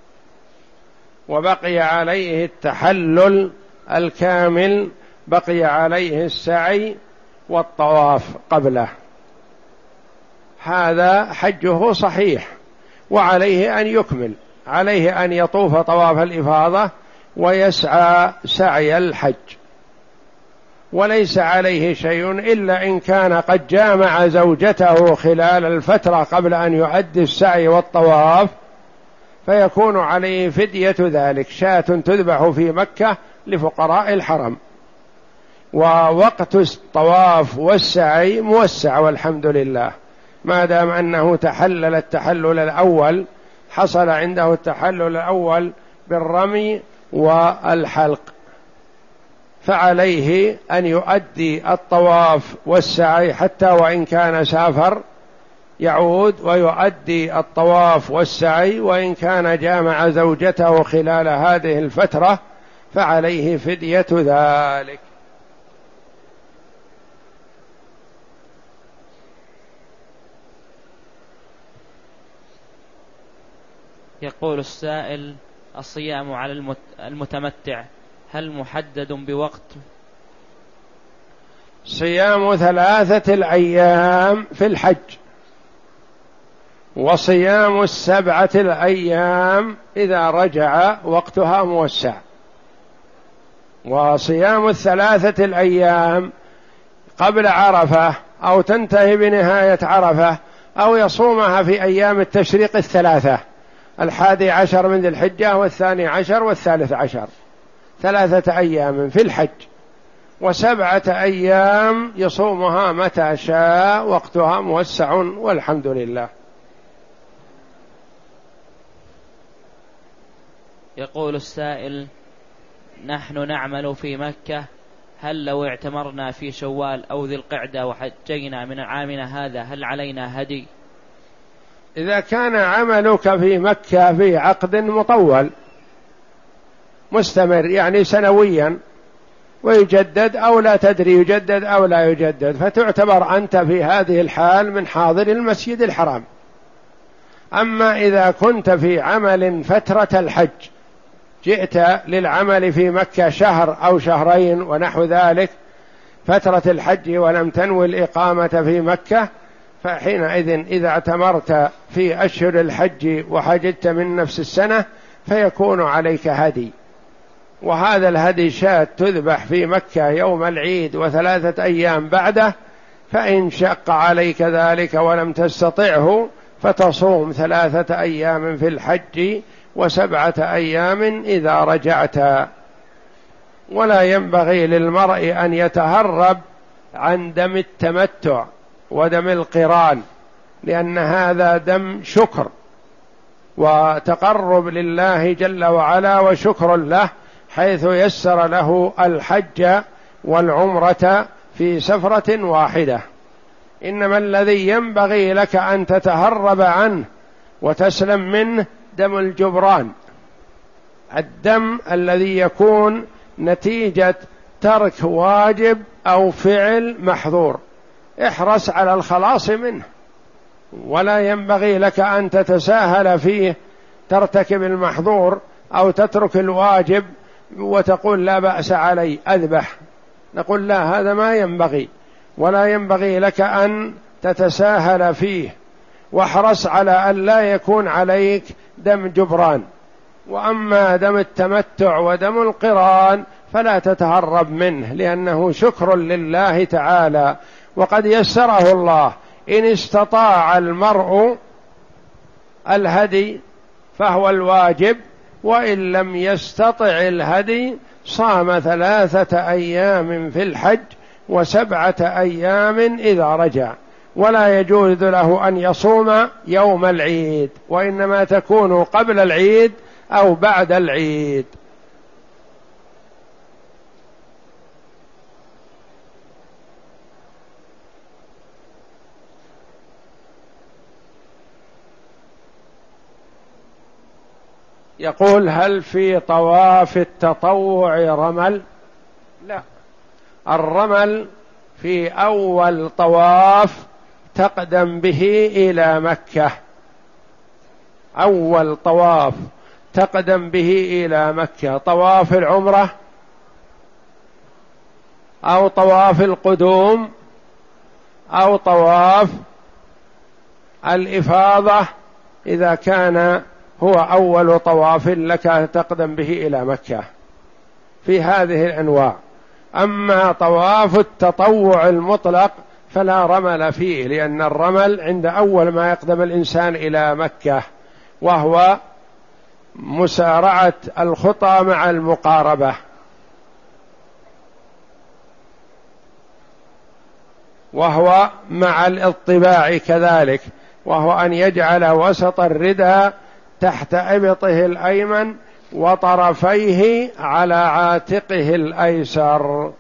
وبقي عليه التحلل الكامل، بقي عليه السعي والطواف قبله، هذا حجه صحيح وعليه أن يكمل، عليه أن يطوف طواف الإفاضة ويسعى سعي الحج، وليس عليه شيء إلا إن كان قد جامع زوجته خلال الفترة قبل أن يؤدي السعي والطواف، فيكون عليه فدية ذلك، شاة تذبح في مكة لفقراء الحرم. ووقت الطواف والسعي موسع والحمد لله، ما دام أنه تحلل التحلل الأول، حصل عنده التحلل الأول بالرمي والحلق، فعليه أن يؤدي الطواف والسعي حتى وإن كان سافر يعود ويؤدي الطواف والسعي، وإن كان جامع زوجته خلال هذه الفترة فعليه فدية ذلك. يقول السائل: الصيام على المتمتع هل محدد بوقت؟ صيام ثلاثة الأيام في الحج، وصيام السبعة الأيام إذا رجع وقتها موسع، وصيام الثلاثة الأيام قبل عرفة أو تنتهي بنهاية عرفة أو يصومها في أيام التشريق الثلاثة، الحادي عشر من ذي الحجة والثاني عشر والثالث عشر، ثلاثة أيام في الحج، وسبعة أيام يصومها متى شاء، وقتها موسع والحمد لله. يقول السائل: نحن نعمل في مكة، هل لو اعتمرنا في شوال أو ذي القعدة وحجينا من عامنا هذا هل علينا هدي؟ إذا كان عملك في مكة في عقد مطول مستمر، يعني سنويا ويجدد أو لا تدري يجدد أو لا يجدد، فتعتبر أنت في هذه الحال من حاضر المسجد الحرام. أما إذا كنت في عمل فترة الحج، جئت للعمل في مكة شهر أو شهرين ونحو ذلك فترة الحج ولم تنوي الإقامة في مكة، فحينئذ إذا اعتمرت في أشهر الحج وحججت من نفس السنة فيكون عليك هدي، وهذا الهدي شاة تذبح في مكة يوم العيد وثلاثة أيام بعده، فإن شق عليك ذلك ولم تستطعه فتصوم ثلاثة أيام في الحج وسبعة أيام إذا رجعت. ولا ينبغي للمرء أن يتهرب عن دم التمتع ودم القران، لأن هذا دم شكر وتقرب لله جل وعلا وشكر له، حيث يسر له الحج والعمرة في سفرة واحدة. إنما الذي ينبغي لك أن تتهرب عنه وتسلم منه دم الجبران، الدم الذي يكون نتيجة ترك واجب أو فعل محظور، احرص على الخلاص منه، ولا ينبغي لك أن تتساهل فيه، ترتكب المحظور أو تترك الواجب وتقول لا بأس علي أذبح، نقول لا، هذا ما ينبغي، ولا ينبغي لك أن تتساهل فيه، واحرص على أن لا يكون عليك دم جبران. وأما دم التمتع ودم القران فلا تتهرب منه، لأنه شكر لله تعالى وقد يسره الله. إن استطاع المرء الهدي فهو الواجب، وإن لم يستطع الهدي صام ثلاثة أيام في الحج وسبعة أيام إذا رجع، ولا يجوز له أن يصوم يوم العيد، وإنما تكون قبل العيد أو بعد العيد. يقول: هل في طواف التطوع رمل؟ لا، الرمل في أول طواف تقدم به إلى مكة، أول طواف تقدم به إلى مكة، طواف العمرة أو طواف القدوم أو طواف الإفاضة إذا كان هو أول طواف لك تقدم به إلى مكة في هذه الأنواع. أما طواف التطوع المطلق فلا رمل فيه، لأن الرمل عند أول ما يقدم الإنسان إلى مكة، وهو مسارعة الخطى مع المقاربة، وهو مع الاطباع كذلك، وهو أن يجعل وسط الردى تحت إبطه الأيمن وطرفيه على عاتقه الأيسر.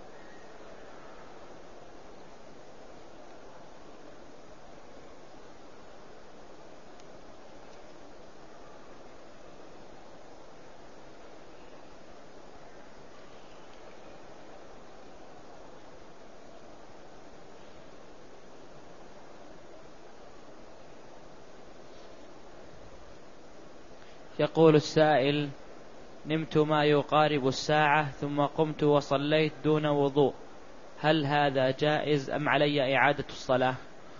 يقول السائل: نمت ما يقارب الساعة ثم قمت وصليت دون وضوء، هل هذا جائز أم علي إعادة الصلاة؟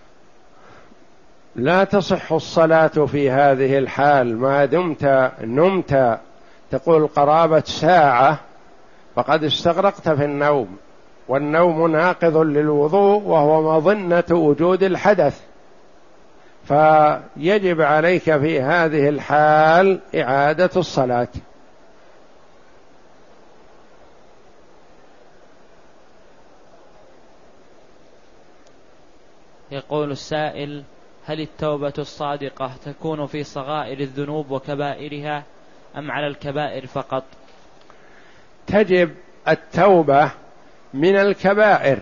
لا تصح الصلاة في هذه الحال ما دمت نمت تقول قرابة ساعة، فقد استغرقت في النوم، والنوم ناقض للوضوء وهو مظنة وجود الحدث، فيجب عليك في هذه الحال إعادة الصلاة. يقول السائل: هل التوبة الصادقة تكون في صغائر الذنوب وكبائرها أم على الكبائر فقط؟ تجب التوبة من الكبائر،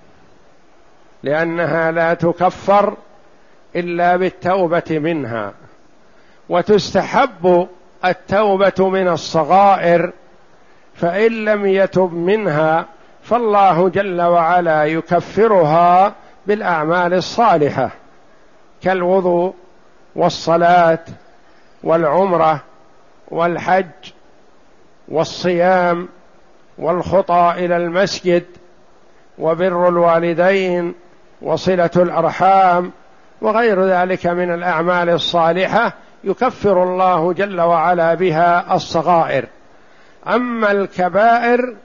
لأنها لا تكفر إلا بالتوبة منها، وتستحب التوبة من الصغائر، فإن لم يتب منها فالله جل وعلا يكفرها بالأعمال الصالحة كالوضوء والصلاة والعمرة والحج والصيام والخطى إلى المسجد وبر الوالدين وصلة الأرحام وغير ذلك من الأعمال الصالحة يكفر الله جل وعلا بها الصغائر. أما الكبائر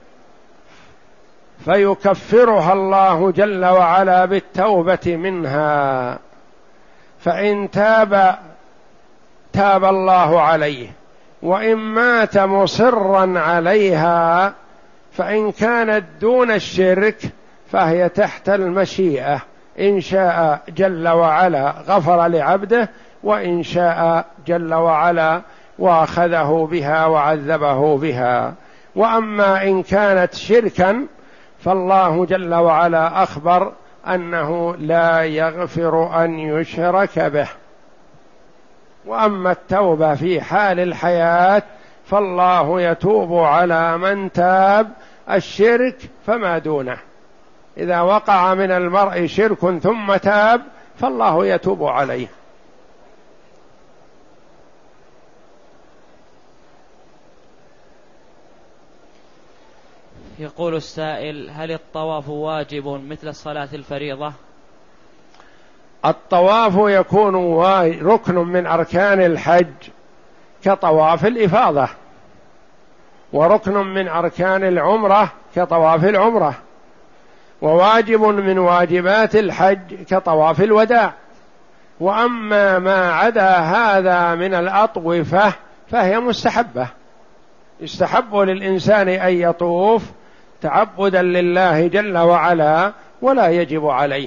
فيكفرها الله جل وعلا بالتوبة منها، فإن تاب تاب الله عليه، وإن مات مصرا عليها فإن كانت دون الشرك فهي تحت المشيئة، إن شاء جل وعلا غفر لعبده، وإن شاء جل وعلا وأخذه بها وعذبه بها. وأما إن كانت شركا فالله جل وعلا أخبر أنه لا يغفر أن يشرك به. وأما التوبة في حال الحياة فالله يتوب على من تاب الشرك فما دونه، إذا وقع من المرء شرك ثم تاب فالله يتوب عليه. يقول السائل: هل الطواف واجب مثل صلاة الفريضة؟ الطواف يكون ركن من أركان الحج كطواف الإفاضة، وركن من أركان العمرة كطواف العمرة، وواجب من واجبات الحج كطواف الوداع. وأما ما عدا هذا من الأطوفة فهي مستحبة، يستحب للإنسان أن يطوف تعبدا لله جل وعلا ولا يجب عليه.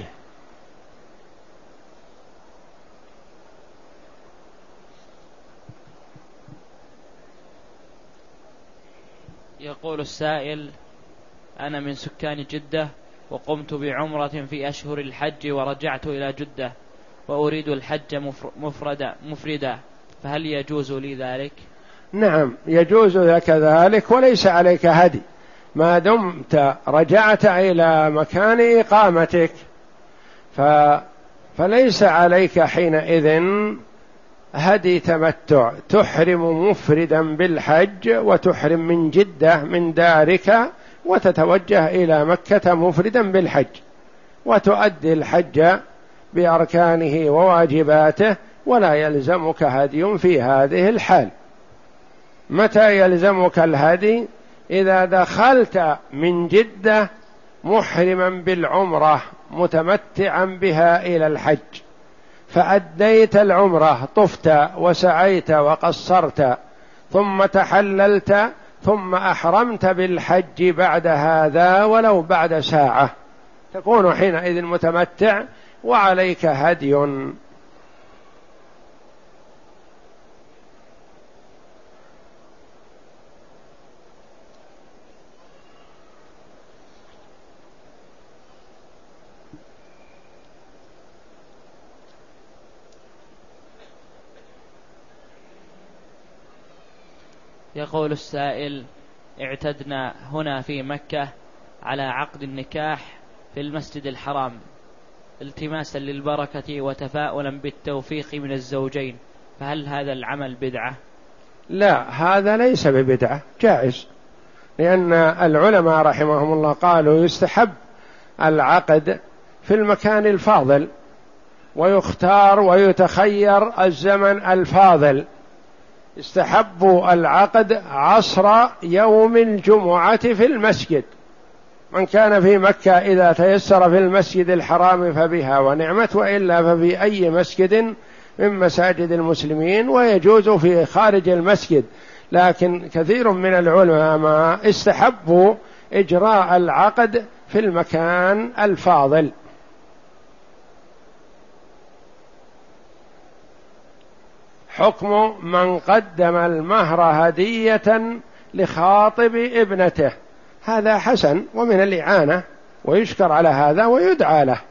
يقول السائل: أنا من سكان جدة وقمت بعمرة في أشهر الحج ورجعت إلى جدة وأريد الحج مفردا مفردا فهل يجوز لي ذلك؟ نعم يجوز لك ذلك، وليس عليك هدي، ما دمت رجعت إلى مكان إقامتك ف فليس عليك حينئذ هدي تمتع، تحرم مفردا بالحج وتحرم من جدة من دارك وتتوجه إلى مكة مفردا بالحج وتؤدي الحج بأركانه وواجباته، ولا يلزمك هدي في هذه الحال. متى يلزمك الهدي؟ إذا دخلت من جدة محرما بالعمرة متمتعا بها إلى الحج، فأديت العمرة، طفت وسعيت وقصرت، ثم تحللت، ثم أحرمت بالحج بعد هذا ولو بعد ساعة، تكون حينئذ متمتع وعليك هدي. يقول السائل: اعتدنا هنا في مكة على عقد النكاح في المسجد الحرام التماسا للبركة وتفاؤلا بالتوفيق من الزوجين، فهل هذا العمل بدعة؟ لا، هذا ليس ببدعة، جائز، لأن العلماء رحمهم الله قالوا يستحب العقد في المكان الفاضل ويختار ويتخير الزمن الفاضل. استحبوا العقد عصر يوم الجمعة في المسجد، من كان في مكة إذا تيسر في المسجد الحرام فبها ونعمت، وإلا ففي أي مسجد من مساجد المسلمين، ويجوز في خارج المسجد. لكن كثير من العلماء استحبوا إجراء العقد في المكان الفاضل. حكم من قدم المهر هدية لخاطب ابنته، هذا حسن ومن الإعانة، ويشكر على هذا ويدعى له.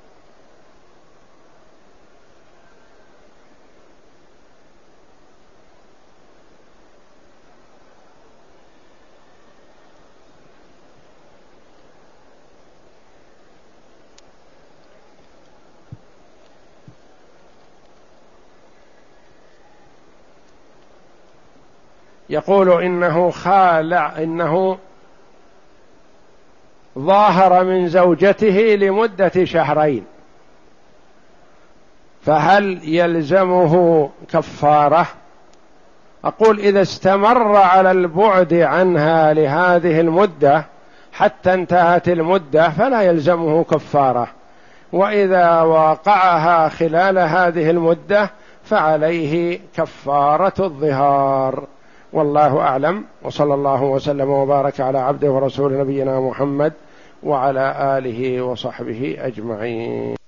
يقول إنه خالع إنه ظاهر من زوجته لمدة شهرين، فهل يلزمه كفارة؟ أقول إذا استمر على البعد عنها لهذه المدة حتى انتهت المدة فلا يلزمه كفارة، وإذا واقعها خلال هذه المدة فعليه كفارة الظهار. والله أعلم، وصلى الله وسلم وبارك على عبده ورسول نبينا محمد وعلى آله وصحبه أجمعين.